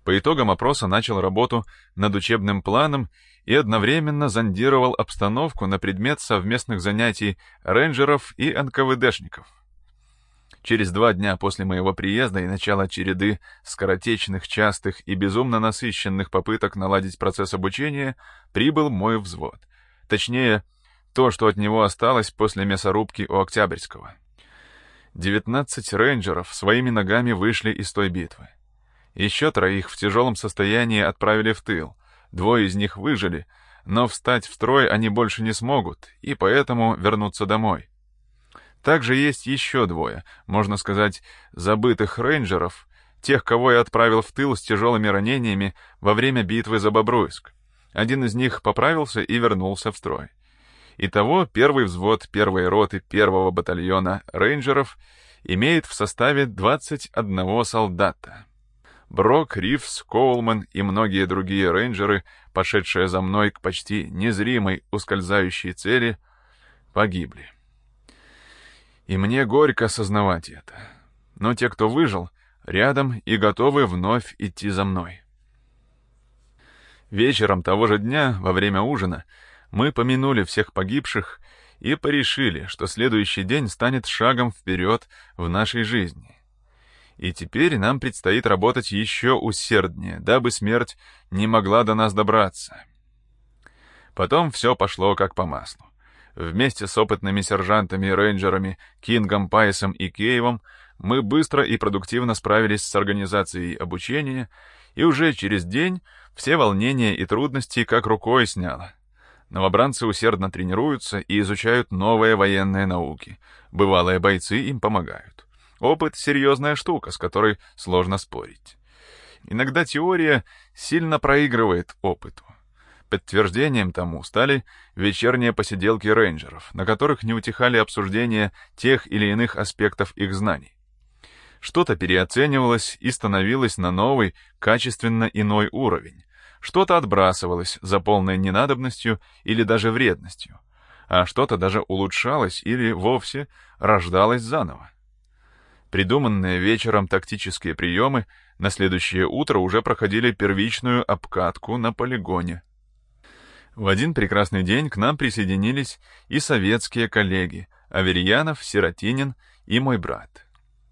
По итогам опроса начал работу над учебным планом и одновременно зондировал обстановку на предмет совместных занятий рейнджеров и НКВДшников. Через 2 дня после моего приезда и начала череды скоротечных, частых и безумно насыщенных попыток наладить процесс обучения прибыл мой взвод. Точнее, то, что от него осталось после мясорубки у Октябрьского. 19 рейнджеров своими ногами вышли из той битвы. Еще 3 в тяжелом состоянии отправили в тыл. 2 из них выжили, но встать в строй они больше не смогут, и поэтому вернутся домой. Также есть еще 2, можно сказать, забытых рейнджеров, тех, кого я отправил в тыл с тяжелыми ранениями во время битвы за Бобруйск. Один из них поправился и вернулся в строй. Итого, первый взвод 1-й роты 1-го батальона рейнджеров имеет в составе 21 солдата. Брок, Ривз, Коулман и многие другие рейнджеры, пошедшие за мной к почти незримой ускользающей цели, погибли. И мне горько осознавать это. Но те, кто выжил, рядом и готовы вновь идти за мной. Вечером того же дня, во время ужина, мы помянули всех погибших и порешили, что следующий день станет шагом вперед в нашей жизни. И теперь нам предстоит работать еще усерднее, дабы смерть не могла до нас добраться. Потом все пошло как по маслу. Вместе с опытными сержантами-рейнджерами Кингом, Пайсом и Кейвом мы быстро и продуктивно справились с организацией обучения, и уже через день все волнения и трудности как рукой сняло. Новобранцы усердно тренируются и изучают новые военные науки. Бывалые бойцы им помогают. Опыт — серьезная штука, с которой сложно спорить. Иногда теория сильно проигрывает опыту. Подтверждением тому стали вечерние посиделки рейнджеров, на которых не утихали обсуждения тех или иных аспектов их знаний. Что-то переоценивалось и становилось на новый, качественно иной уровень. Что-то отбрасывалось за полной ненадобностью или даже вредностью, а что-то даже улучшалось или вовсе рождалось заново. Придуманные вечером тактические приемы на следующее утро уже проходили первичную обкатку на полигоне. В один прекрасный день к нам присоединились и советские коллеги Аверьянов, Сиротинин и мой брат.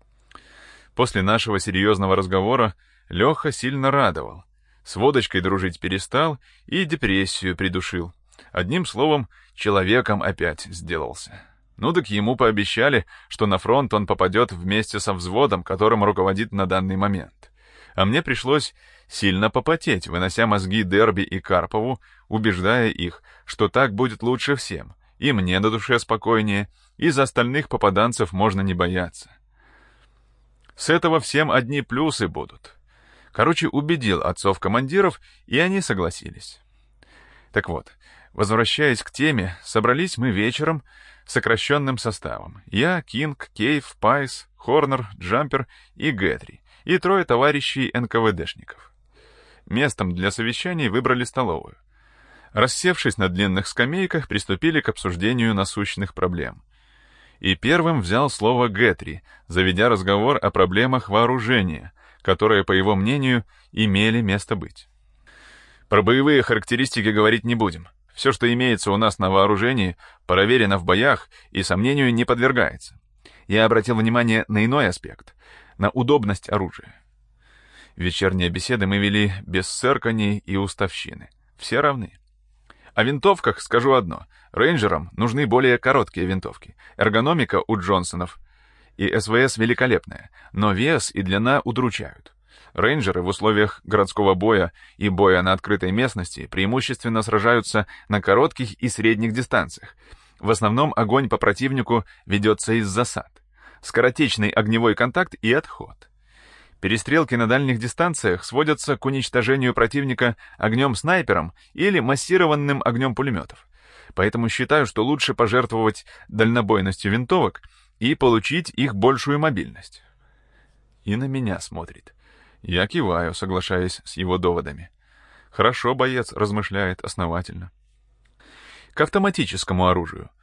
После нашего серьезного разговора Леха сильно радовал. С водочкой дружить перестал и депрессию придушил. Одним словом, человеком опять сделался. Ну так ему пообещали, что на фронт он попадет вместе со взводом, которым руководит на данный момент. А мне пришлось сильно попотеть, вынося мозги Дерби и Карпову, убеждая их, что так будет лучше всем, и мне на душе спокойнее, и за остальных попаданцев можно не бояться. С этого всем одни плюсы будут. Короче, убедил отцов-командиров, и они согласились. Так вот, возвращаясь к теме, собрались мы вечером сокращенным составом. Я, Кинг, Кейв, Пайс, Хорнер, Джампер и Гэтри, и 3 товарищей НКВДшников. Местом для совещаний выбрали столовую. Рассевшись на длинных скамейках, приступили к обсуждению насущных проблем. И первым взял слово Гэтри, заведя разговор о проблемах вооружения, которые, по его мнению, имели место быть. Про боевые характеристики говорить не будем. Все, что имеется у нас на вооружении, проверено в боях и сомнению не подвергается. Я обратил внимание на иной аспект, на удобность оружия. Вечерние беседы мы вели без цирканий и уставщины. Все равны. О винтовках скажу одно. Рейнджерам нужны более короткие винтовки. Эргономика у Джонсонов и СВС великолепная, но вес и длина удручают. Рейнджеры в условиях городского боя и боя на открытой местности преимущественно сражаются на коротких и средних дистанциях. В основном огонь по противнику ведется из засад. Скоротечный огневой контакт и отход. Перестрелки на дальних дистанциях сводятся к уничтожению противника огнем-снайпером или массированным огнем пулеметов. Поэтому считаю, что лучше пожертвовать дальнобойностью винтовок и получить их большую мобильность. И на меня смотрит. Я киваю, соглашаясь с его доводами. Хорошо боец размышляет основательно. К автоматическому оружию.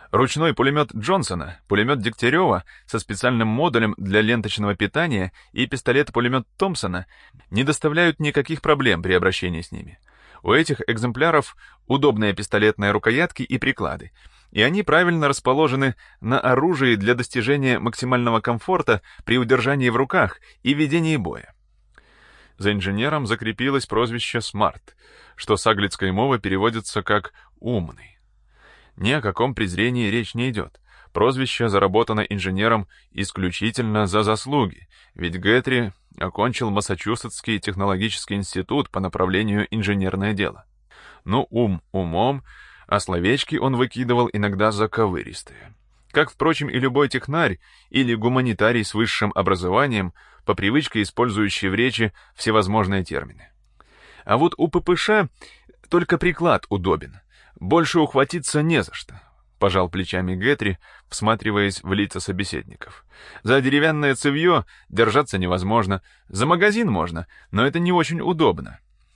Ручной пулемет Джонсона, пулемет Дегтярева со специальным модулем для ленточного питания и пистолет-пулемет Томпсона не доставляют никаких проблем при обращении с ними. У этих экземпляров удобные пистолетные рукоятки и приклады, и они правильно расположены на оружии для достижения максимального комфорта при удержании в руках и ведении боя. За инженером закрепилось прозвище «Смарт», что с аглицкой мовы переводится как «умный». Ни о каком презрении речь не идет. Прозвище заработано инженером исключительно за заслуги, ведь Гетри окончил Массачусетский технологический институт по направлению инженерное дело. Ну, ум умом, а словечки он выкидывал иногда заковыристые. Как, впрочем, и любой технарь или гуманитарий с высшим образованием, по привычке использующий в речи всевозможные термины. А вот у ППШ только приклад удобен. «Больше ухватиться не за что», — пожал плечами Гетри, всматриваясь в лица собеседников. «За деревянное цевье держаться невозможно, за магазин можно, но это не очень удобно».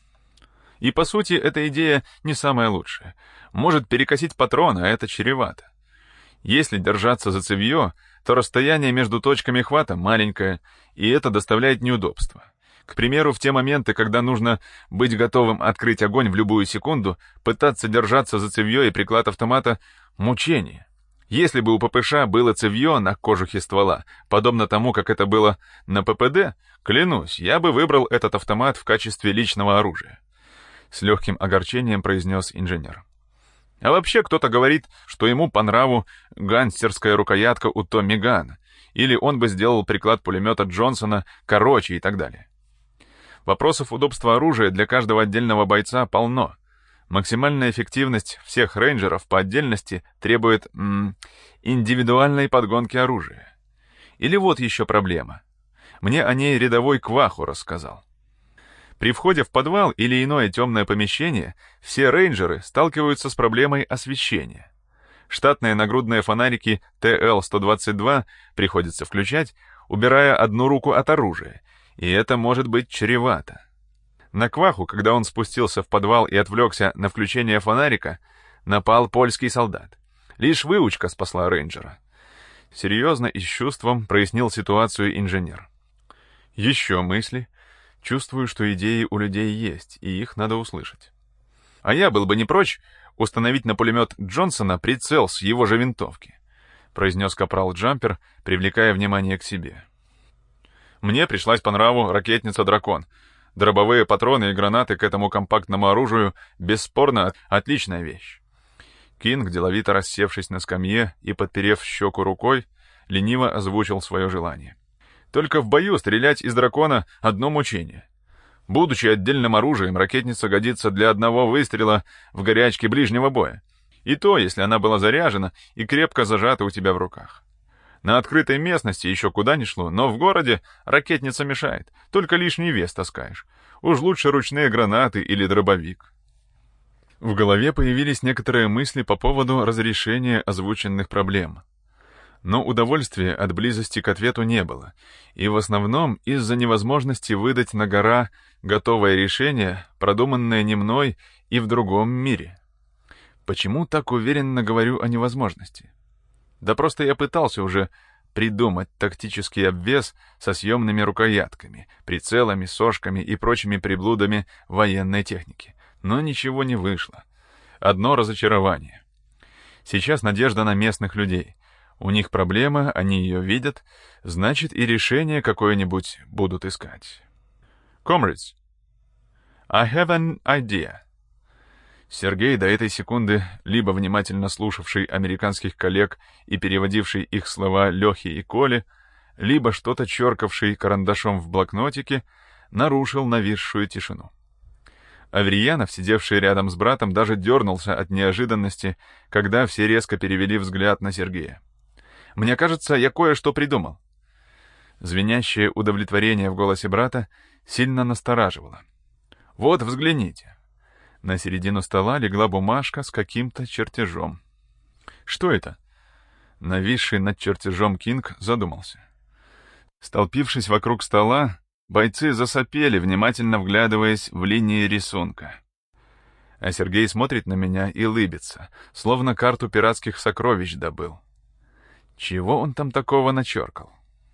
И, по сути, эта идея не самая лучшая. Может перекосить патрон, а это чревато. Если держаться за цевье, то расстояние между точками хвата маленькое, и это доставляет неудобства. К примеру, в те моменты, когда нужно быть готовым открыть огонь в любую секунду, пытаться держаться за цевье и приклад автомата — мучение. Если бы у ППШ было цевье на кожухе ствола, подобно тому, как это было на ППД, клянусь, я бы выбрал этот автомат в качестве личного оружия. С легким огорчением произнес инженер. А вообще кто-то говорит, что ему по нраву гангстерская рукоятка у Томми Гана, или он бы сделал приклад пулемета Джонсона короче и так далее. Вопросов удобства оружия для каждого отдельного бойца полно. Максимальная эффективность всех рейнджеров по отдельности требует индивидуальной подгонки оружия. Или вот еще проблема. Мне о ней рядовой Кваху рассказал. При входе в подвал или иное темное помещение все рейнджеры сталкиваются с проблемой освещения. Штатные нагрудные фонарики ТЛ-122 приходится включать, убирая одну руку от оружия, и это может быть чревато. На Кваху, когда он спустился в подвал и отвлекся на включение фонарика, напал польский солдат. Лишь выучка спасла рейнджера. Серьезно и с чувством прояснил ситуацию инженер. Еще мысли. Чувствую, что идеи у людей есть, и их надо услышать. А я был бы не прочь установить на пулемет Джонсона прицел с его же винтовки, произнес капрал Джампер, привлекая внимание к себе. Мне пришлась по нраву ракетница «Дракон». Дробовые патроны и гранаты к этому компактному оружию бесспорно отличная вещь. Кинг, деловито рассевшись на скамье и подперев щеку рукой, лениво озвучил свое желание. Только в бою стрелять из дракона — одно мучение. Будучи отдельным оружием, ракетница годится для одного выстрела в горячке ближнего боя. И то, если она была заряжена и крепко зажата у тебя в руках. На открытой местности еще куда ни шло, но в городе ракетница мешает, только лишний вес таскаешь. Уж лучше ручные гранаты или дробовик. В голове появились некоторые мысли по поводу разрешения озвученных проблем. Но удовольствия от близости к ответу не было, и в основном из-за невозможности выдать на гора готовое решение, продуманное не мной и в другом мире. Почему так уверенно говорю о невозможности? Да просто я пытался уже придумать тактический обвес со съемными рукоятками, прицелами, сошками и прочими приблудами военной техники. Но ничего не вышло. Одно разочарование. Сейчас надежда на местных людей. У них проблема, они ее видят, значит и решение какое-нибудь будут искать. Comrades, I have an idea. Сергей, до этой секунды либо внимательно слушавший американских коллег и переводивший их слова Лехе и Коле, либо что-то черкавший карандашом в блокнотике, нарушил нависшую тишину. Аверьянов, сидевший рядом с братом, даже дернулся от неожиданности, когда все резко перевели взгляд на Сергея. «Мне кажется, я кое-что придумал». Звенящее удовлетворение в голосе брата сильно настораживало. «Вот, взгляните». На середину стола легла бумажка с каким-то чертежом. «Что это?» Нависший над чертежом Кинг задумался. Столпившись вокруг стола, бойцы засопели, внимательно вглядываясь в линии рисунка. А Сергей смотрит на меня и лыбится, словно карту пиратских сокровищ добыл. Чего он там такого начеркал?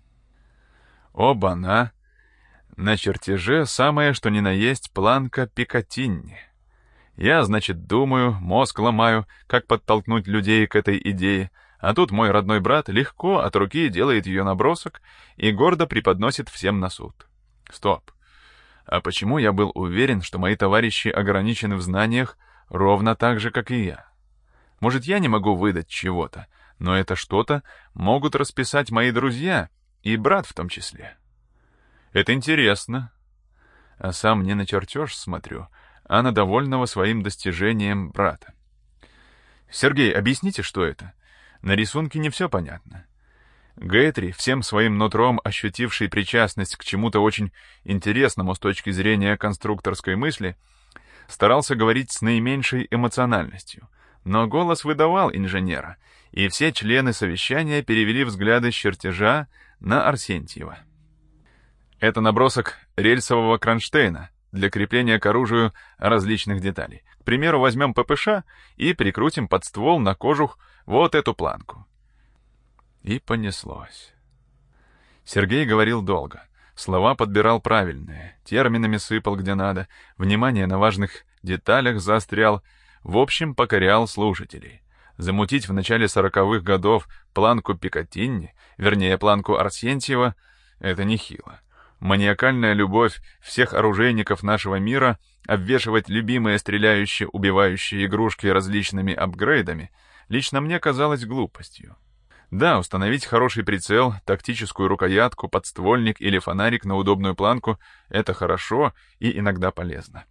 Оба-на! На чертеже самое что ни на есть планка Пикатинни. Я, значит, думаю, мозг ломаю, как подтолкнуть людей к этой идее, а тут мой родной брат легко от руки делает ее набросок и гордо преподносит всем на суд. Стоп. А почему я был уверен, что мои товарищи ограничены в знаниях ровно так же, как и я? Может, я не могу выдать чего-то, но это что-то могут расписать мои друзья, и брат в том числе. Это интересно. А сам не на чертеж смотрю, а на довольного своим достижением брата. Сергей, объясните, что это? На рисунке не все понятно. Гэтри, всем своим нутром ощутивший причастность к чему-то очень интересному с точки зрения конструкторской мысли, старался говорить с наименьшей эмоциональностью, но голос выдавал инженера, и все члены совещания перевели взгляды с чертежа на Арсентьева. Это набросок рельсового кронштейна для крепления к оружию различных деталей. К примеру, возьмем ППШ и прикрутим под ствол на кожух вот эту планку. И понеслось. Сергей говорил долго. Слова подбирал правильные, терминами сыпал где надо, внимание на важных деталях заострял, в общем, покорял слушателей. Замутить в начале 40-х годов планку Пикатинни, вернее, планку Арсентьева, это нехило. Маниакальная любовь всех оружейников нашего мира обвешивать любимые стреляющие, убивающие игрушки различными апгрейдами лично мне казалось глупостью. Да, установить хороший прицел, тактическую рукоятку, подствольник или фонарик на удобную планку — это хорошо и иногда полезно.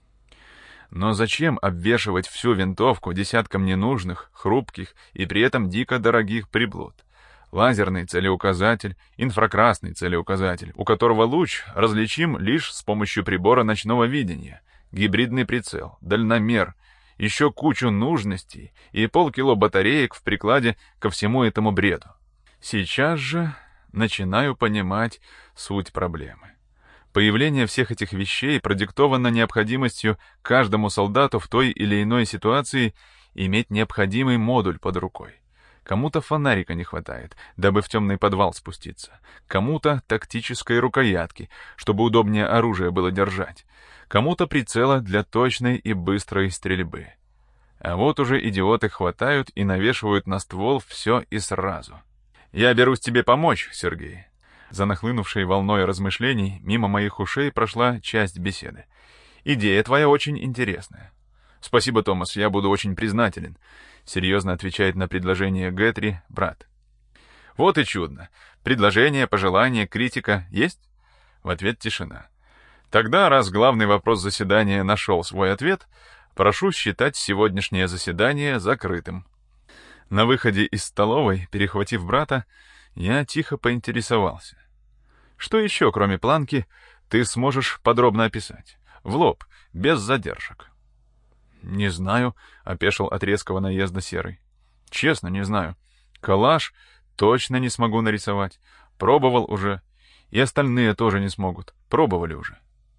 Но зачем обвешивать всю винтовку десятком ненужных, хрупких и при этом дико дорогих приблуд? Лазерный целеуказатель, инфракрасный целеуказатель, у которого луч различим лишь с помощью прибора ночного видения, гибридный прицел, дальномер, еще кучу нужностей и полкило батареек в прикладе ко всему этому бреду. Сейчас же начинаю понимать суть проблемы. Появление всех этих вещей продиктовано необходимостью каждому солдату в той или иной ситуации иметь необходимый модуль под рукой. Кому-то фонарика не хватает, дабы в темный подвал спуститься. Кому-то тактической рукоятки, чтобы удобнее оружие было держать. Кому-то прицела для точной и быстрой стрельбы. А вот уже идиоты хватают и навешивают на ствол все и сразу. «Я берусь тебе помочь, Сергей». За нахлынувшей волной размышлений мимо моих ушей прошла часть беседы. «Идея твоя очень интересная». «Спасибо, Томас, я буду очень признателен», — серьезно отвечает на предложение Гэтри брат. «Вот и чудно. Предложение, пожелание, критика есть?» В ответ тишина. «Тогда, раз главный вопрос заседания нашел свой ответ, прошу считать сегодняшнее заседание закрытым». На выходе из столовой, перехватив брата, я тихо поинтересовался. «Что еще, кроме планки, ты сможешь подробно описать? В лоб, без задержек». «Не знаю», — опешил от резкого наезда Серый. «Честно, не знаю. Калаш точно не смогу нарисовать. Пробовал уже. И остальные тоже не смогут. Пробовали уже».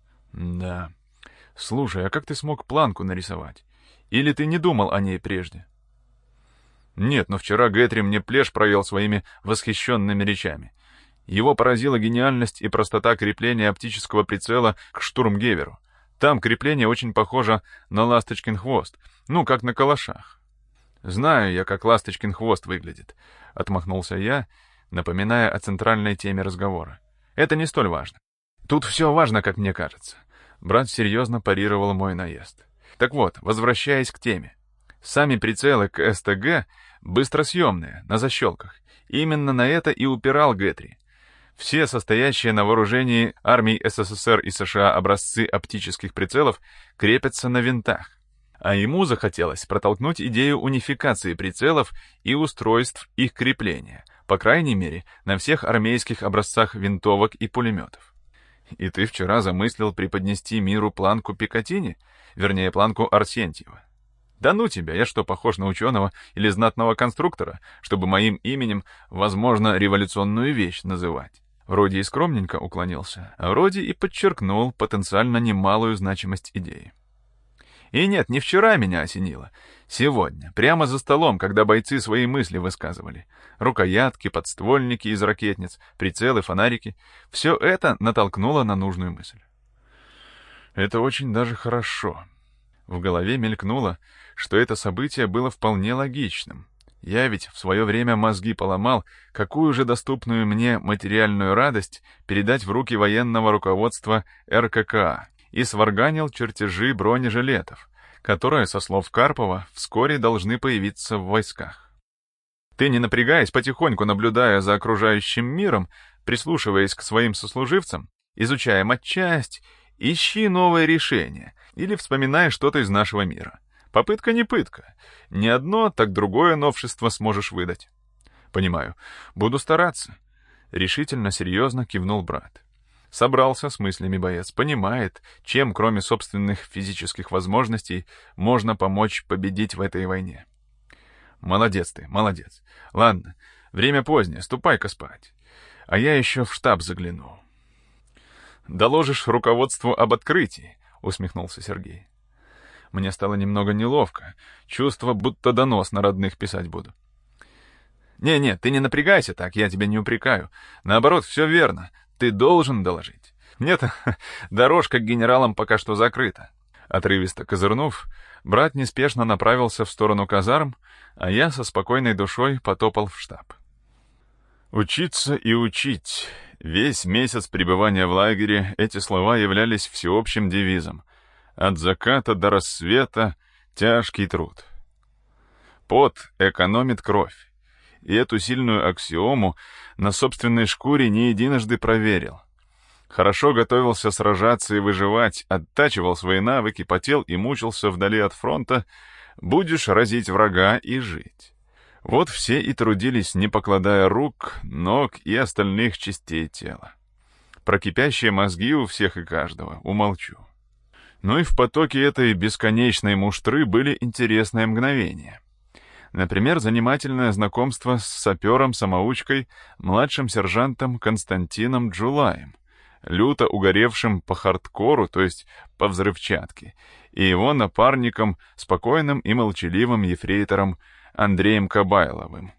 «Да. Слушай, а как ты смог планку нарисовать? Или ты не думал о ней прежде?» «Нет, но вчера Гэтри мне плешь проел своими восхищенными речами. Его поразила гениальность и простота крепления оптического прицела к штурмгеверу. Там крепление очень похоже на ласточкин хвост, ну, как на калашах». «Знаю я, как ласточкин хвост выглядит», — отмахнулся я, напоминая о центральной теме разговора. «Это не столь важно. Тут все важно, как мне кажется». Брат серьезно парировал мой наезд. Так вот, возвращаясь к теме. Сами прицелы к СТГ быстросъемные, на защелках. Именно на это и упирал Гэтри. Все состоящие на вооружении армий СССР и США образцы оптических прицелов крепятся на винтах. А ему захотелось протолкнуть идею унификации прицелов и устройств их крепления, по крайней мере, на всех армейских образцах винтовок и пулеметов. И ты вчера замыслил преподнести миру планку Пикатинни, вернее, планку Арсентьева. Да ну тебя, я что, похож на ученого или знатного конструктора, чтобы моим именем, возможно, революционную вещь называть? Вроде и скромненько уклонился, а вроде и подчеркнул потенциально немалую значимость идеи. И нет, не вчера меня осенило. Сегодня, прямо за столом, когда бойцы свои мысли высказывали. Рукоятки, подствольники из ракетниц, прицелы, фонарики. Все это натолкнуло на нужную мысль. Это очень даже хорошо. В голове мелькнуло, что это событие было вполне логичным. Я ведь в свое время мозги поломал, какую же доступную мне материальную радость передать в руки военного руководства РККА, и сварганил чертежи бронежилетов, которые, со слов Карпова, вскоре должны появиться в войсках. Ты, не напрягаясь, потихоньку наблюдая за окружающим миром, прислушиваясь к своим сослуживцам, изучая матчасть, ищи новое решение или вспоминай что-то из нашего мира. Попытка не пытка. Не одно, так другое новшество сможешь выдать. Понимаю. Буду стараться. Решительно, серьезно кивнул брат. Собрался с мыслями боец. Понимает, чем, кроме собственных физических возможностей, можно помочь победить в этой войне. Молодец ты, молодец. Ладно, время позднее, ступай-ка спать. А я еще в штаб загляну. Доложишь руководству об открытии, усмехнулся Сергей. Мне стало немного неловко. Чувство, будто донос на родных писать буду. Не, ты не напрягайся так, я тебя не упрекаю. Наоборот, все верно. Ты должен доложить. Нет, дорожка к генералам пока что закрыта. Отрывисто козырнув, брат неспешно направился в сторону казарм, а я со спокойной душой потопал в штаб. Учиться и учить. Весь месяц пребывания в лагере эти слова являлись всеобщим девизом. От заката до рассвета тяжкий труд. Пот экономит кровь. И эту сильную аксиому на собственной шкуре не единожды проверил. Хорошо готовился сражаться и выживать, оттачивал свои навыки, потел и мучился вдали от фронта, будешь разить врага и жить. Вот все и трудились, не покладая рук, ног и остальных частей тела. Про кипящие мозги у всех и каждого умолчу. Но и в потоке этой бесконечной муштры были интересные мгновения. Например, занимательное знакомство с сапером-самоучкой, младшим сержантом Константином Джулаем, люто угоревшим по хардкору, то есть по взрывчатке, и его напарником, спокойным и молчаливым ефрейтором Андреем Кабайловым.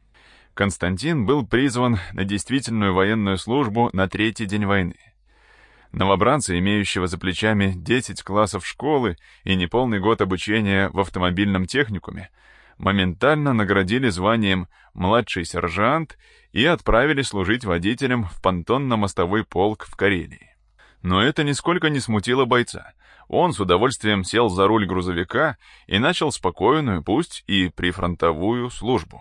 Константин был призван на действительную военную службу на 3-й день войны. Новобранца, имеющего за плечами 10 классов школы и неполный год обучения в автомобильном техникуме, моментально наградили званием «младший сержант» и отправили служить водителем в понтонно-мостовой полк в Карелии. Но это нисколько не смутило бойца. Он с удовольствием сел за руль грузовика и начал спокойную, пусть и прифронтовую, службу.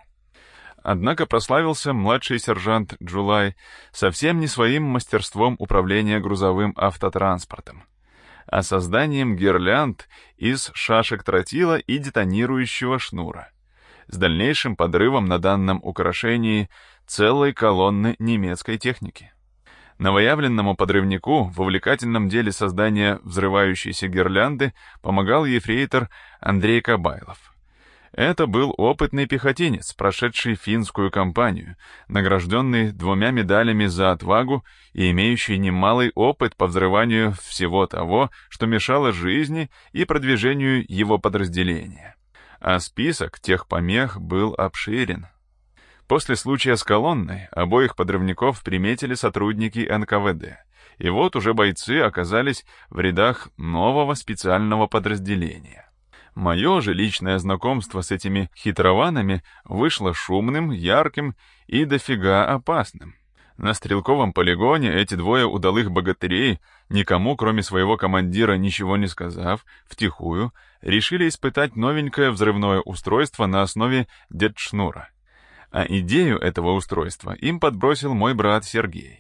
Однако прославился младший сержант Джулай совсем не своим мастерством управления грузовым автотранспортом, а созданием гирлянд из шашек тротила и детонирующего шнура, с дальнейшим подрывом на данном украшении целой колонны немецкой техники. Новоявленному подрывнику в увлекательном деле создания взрывающейся гирлянды помогал ефрейтор Андрей Кабайлов. Это был опытный пехотинец, прошедший финскую кампанию, награжденный 2 медалями за отвагу и имеющий немалый опыт по взрыванию всего того, что мешало жизни и продвижению его подразделения. А список тех помех был обширен. После случая с колонной обоих подрывников приметили сотрудники НКВД, и вот уже бойцы оказались в рядах нового специального подразделения. Мое же личное знакомство с этими хитрованами вышло шумным, ярким и дофига опасным. На стрелковом полигоне эти 2 удалых богатырей, никому, кроме своего командира, ничего не сказав, втихую, решили испытать новенькое взрывное устройство на основе дедшнура. А идею этого устройства им подбросил мой брат Сергей.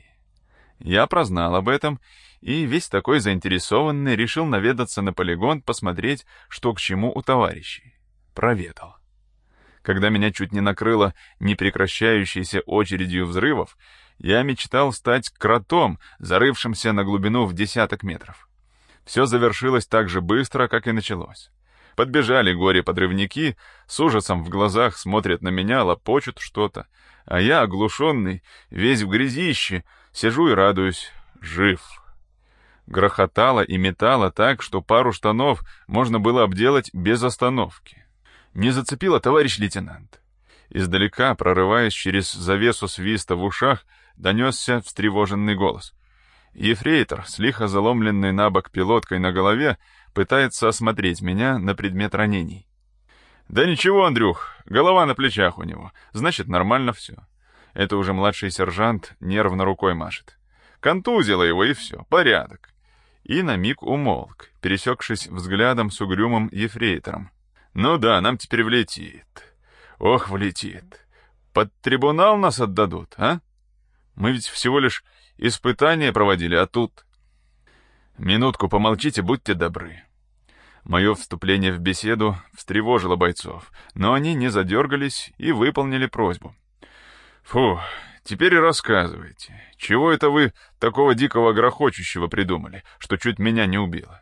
Я прознал об этом, и весь такой заинтересованный решил наведаться на полигон посмотреть, что к чему у товарищей. Проведал. Когда меня чуть не накрыло непрекращающейся очередью взрывов, я мечтал стать кротом, зарывшимся на глубину в десяток метров. Все завершилось так же быстро, как и началось. Подбежали горе-подрывники, с ужасом в глазах смотрят на меня, лопочут что-то, а я, оглушенный, весь в грязище, сижу и радуюсь, жив. Грохотало и метало так, что пару штанов можно было обделать без остановки. «Не зацепило, товарищ лейтенант?» Издалека, прорываясь через завесу свиста в ушах, донесся встревоженный голос. Ефрейтор, с лихо заломленной на бок пилоткой на голове, пытается осмотреть меня на предмет ранений. «Да ничего, Андрюх, голова на плечах у него, значит, нормально все». Это уже младший сержант нервно рукой машет. Контузило его, и все, порядок. И на миг умолк, пересекшись взглядом с угрюмым ефрейтором. «Ну да, нам теперь влетит. Ох, влетит. Под трибунал нас отдадут, а? Мы ведь всего лишь испытания проводили, а тут...» «Минутку помолчите, будьте добры». Мое вступление в беседу встревожило бойцов, но они не задергались и выполнили просьбу. «Фу, теперь и рассказывайте, чего это вы такого дикого грохочущего придумали, что чуть меня не убило?»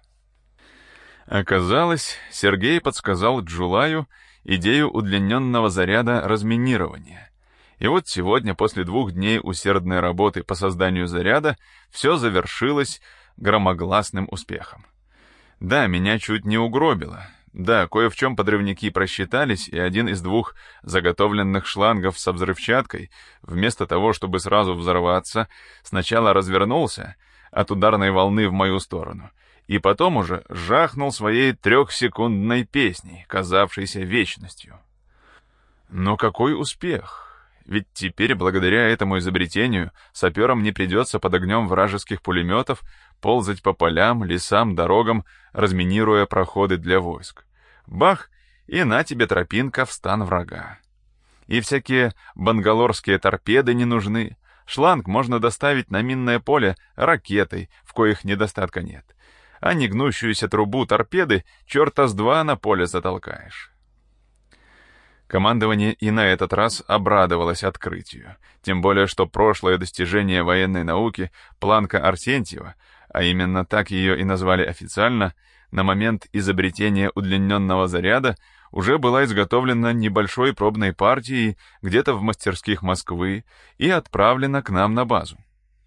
Оказалось, Сергей подсказал Джулаю идею удлиненного заряда разминирования. И вот сегодня, после 2 дней усердной работы по созданию заряда, все завершилось громогласным успехом. Да, меня чуть не угробило. Да, кое в чем подрывники просчитались, и один из 2 заготовленных шлангов со взрывчаткой, вместо того, чтобы сразу взорваться, сначала развернулся от ударной волны в мою сторону, и потом уже жахнул своей 3-секундной песней, казавшейся вечностью. Но какой успех! Ведь теперь, благодаря этому изобретению, саперам не придется под огнем вражеских пулеметов ползать по полям, лесам, дорогам, разминируя проходы для войск. Бах, и на тебе тропинка в стан врага. И всякие бангалорские торпеды не нужны. Шланг можно доставить на минное поле ракетой, в коих недостатка нет. А не гнущуюся трубу торпеды черта с 2 на поле затолкаешь. Командование и на этот раз обрадовалось открытию, тем более что прошлое достижение военной науки Планка Арсентьева, а именно так ее и назвали официально, на момент изобретения удлиненного заряда уже была изготовлена небольшой пробной партией где-то в мастерских Москвы и отправлена к нам на базу.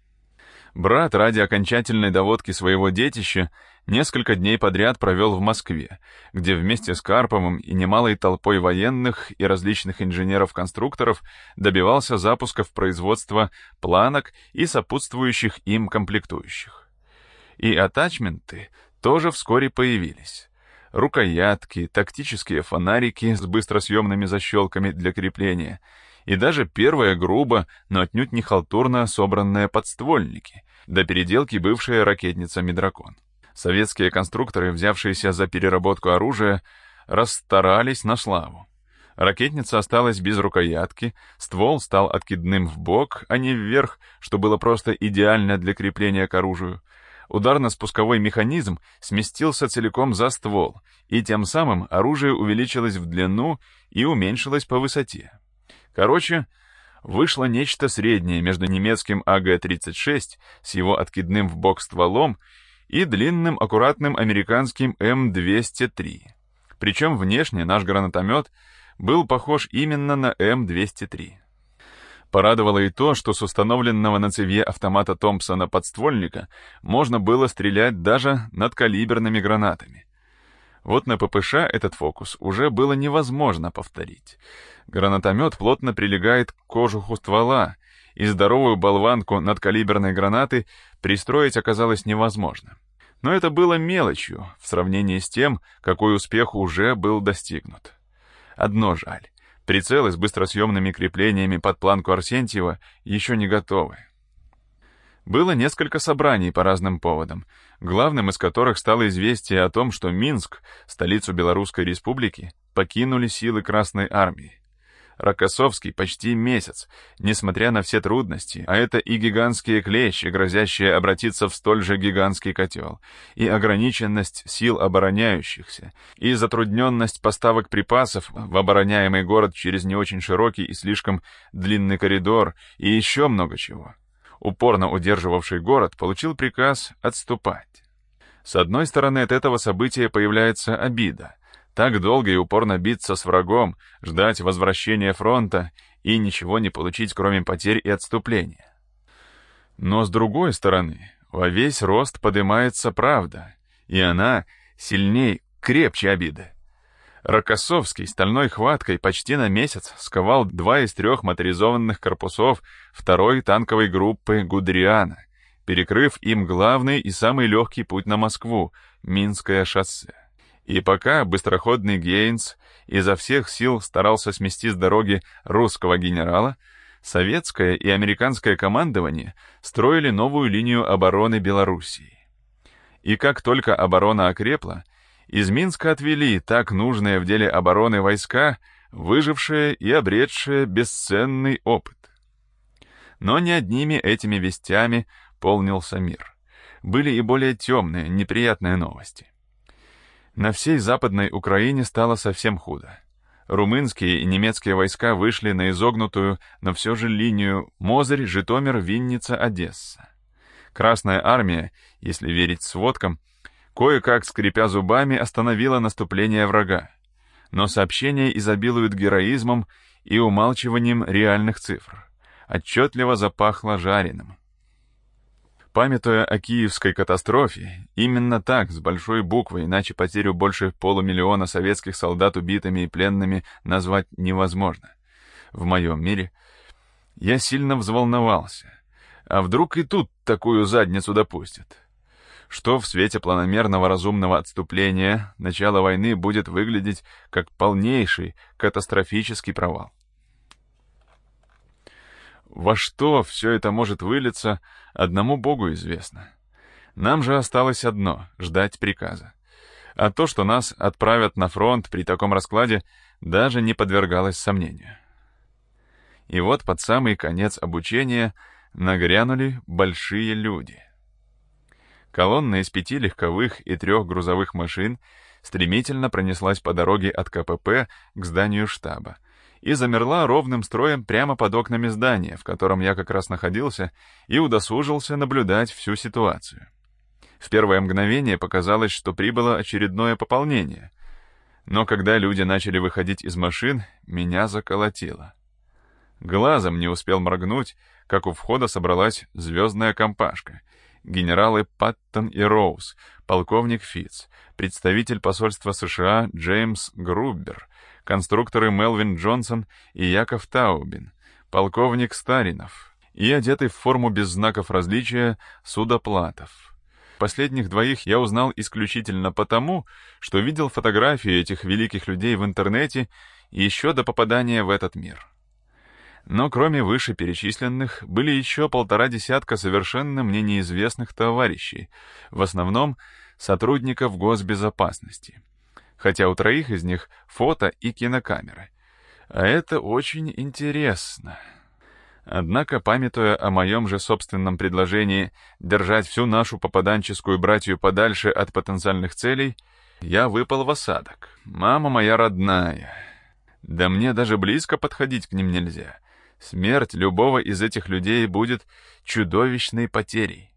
Брат ради окончательной доводки своего детища несколько дней подряд провел в Москве, где вместе с Карповым и немалой толпой военных и различных инженеров-конструкторов добивался запуска в производство планок и сопутствующих им комплектующих. И атачменты тоже вскоре появились. Рукоятки, тактические фонарики с быстросъемными защелками для крепления и даже первые грубо, но отнюдь не халтурно собранные подствольники, до переделки бывшая ракетница «Мидракон». Советские конструкторы, взявшиеся за переработку оружия, расстарались на славу. Ракетница осталась без рукоятки, ствол стал откидным вбок, а не вверх, что было просто идеально для крепления к оружию. Ударно-спусковой механизм сместился целиком за ствол, и тем самым оружие увеличилось в длину и уменьшилось по высоте. Короче, вышло нечто среднее между немецким АГ-36 с его откидным вбок стволом и длинным аккуратным американским М-203. Причем внешне наш гранатомет был похож именно на М-203. Порадовало и то, что с установленного на цевье автомата Томпсона подствольника можно было стрелять даже над калиберными гранатами. Вот на ППШ этот фокус уже было невозможно повторить. Гранатомет плотно прилегает к кожуху ствола, и здоровую болванку надкалиберной гранаты пристроить оказалось невозможно. Но это было мелочью в сравнении с тем, какой успех уже был достигнут. Одно жаль. Прицелы с быстросъемными креплениями под планку Арсентьева еще не готовы. Было несколько собраний по разным поводам, главным из которых стало известие о том, что Минск, столицу Белорусской Республики, покинули силы Красной Армии. Рокоссовский почти месяц, несмотря на все трудности, а это и гигантские клещи, грозящие обратиться в столь же гигантский котел, и ограниченность сил обороняющихся, и затрудненность поставок припасов в обороняемый город через не очень широкий и слишком длинный коридор, и еще много чего. Упорно удерживавший город получил приказ отступать. С одной стороны, от этого события появляется обида. Так долго и упорно биться с врагом, ждать возвращения фронта и ничего не получить, кроме потерь и отступления. Но с другой стороны, во весь рост подымается правда, и она сильней, крепче обиды. Рокоссовский стальной хваткой почти на месяц сковал 2 из 3 моторизованных корпусов 2-й танковой группы Гудериана, перекрыв им главный и самый легкий путь на Москву — Минское шоссе. И пока быстроходный Гейнс изо всех сил старался смести с дороги русского генерала, советское и американское командование строили новую линию обороны Белоруссии. И как только оборона окрепла, из Минска отвели так нужные в деле обороны войска, выжившие и обретшие бесценный опыт. Но не одними этими вестями полнился мир. Были и более темные, неприятные новости. На всей Западной Украине стало совсем худо. Румынские и немецкие войска вышли на изогнутую, но все же линию Мозырь, Житомир, Винница, Одесса. Красная армия, если верить сводкам, кое-как, скрипя зубами, остановила наступление врага. Но сообщения изобилуют героизмом и умалчиванием реальных цифр. Отчетливо запахло жареным. Памятуя о киевской катастрофе, именно так, с большой буквы, иначе потерю больше 500 000 советских солдат убитыми и пленными назвать невозможно. В моем мире я сильно взволновался. А вдруг и тут такую задницу допустят? Что в свете планомерного разумного отступления начало войны будет выглядеть как полнейший катастрофический провал. Во что все это может вылиться, одному Богу известно. Нам же осталось одно — ждать приказа. А то, что нас отправят на фронт при таком раскладе, даже не подвергалось сомнению. И вот под самый конец обучения нагрянули большие люди. Колонна из 5 легковых и 3 грузовых машин стремительно пронеслась по дороге от КПП к зданию штаба и замерла ровным строем прямо под окнами здания, в котором я как раз находился, и удосужился наблюдать всю ситуацию. В первое мгновение показалось, что прибыло очередное пополнение, но когда люди начали выходить из машин, меня заколотило. Глазом не успел моргнуть, как у входа собралась звездная компашка. Генералы Паттон и Роуз, полковник Фитц, представитель посольства США Джеймс Грубер, конструкторы Мелвин Джонсон и Яков Таубин, полковник Старинов и одетый в форму без знаков различия Судоплатов. Последних двоих я узнал исключительно потому, что видел фотографии этих великих людей в интернете еще до попадания в этот мир. Но кроме вышеперечисленных, были еще 1,5 десятка совершенно мне неизвестных товарищей, в основном сотрудников госбезопасности. Хотя у 3 из них фото и кинокамеры. А это очень интересно. Однако, памятуя о моем же собственном предложении держать всю нашу попаданческую братью подальше от потенциальных целей, я выпал в осадок. Мама моя родная. Да мне даже близко подходить к ним нельзя. Смерть любого из этих людей будет чудовищной потерей.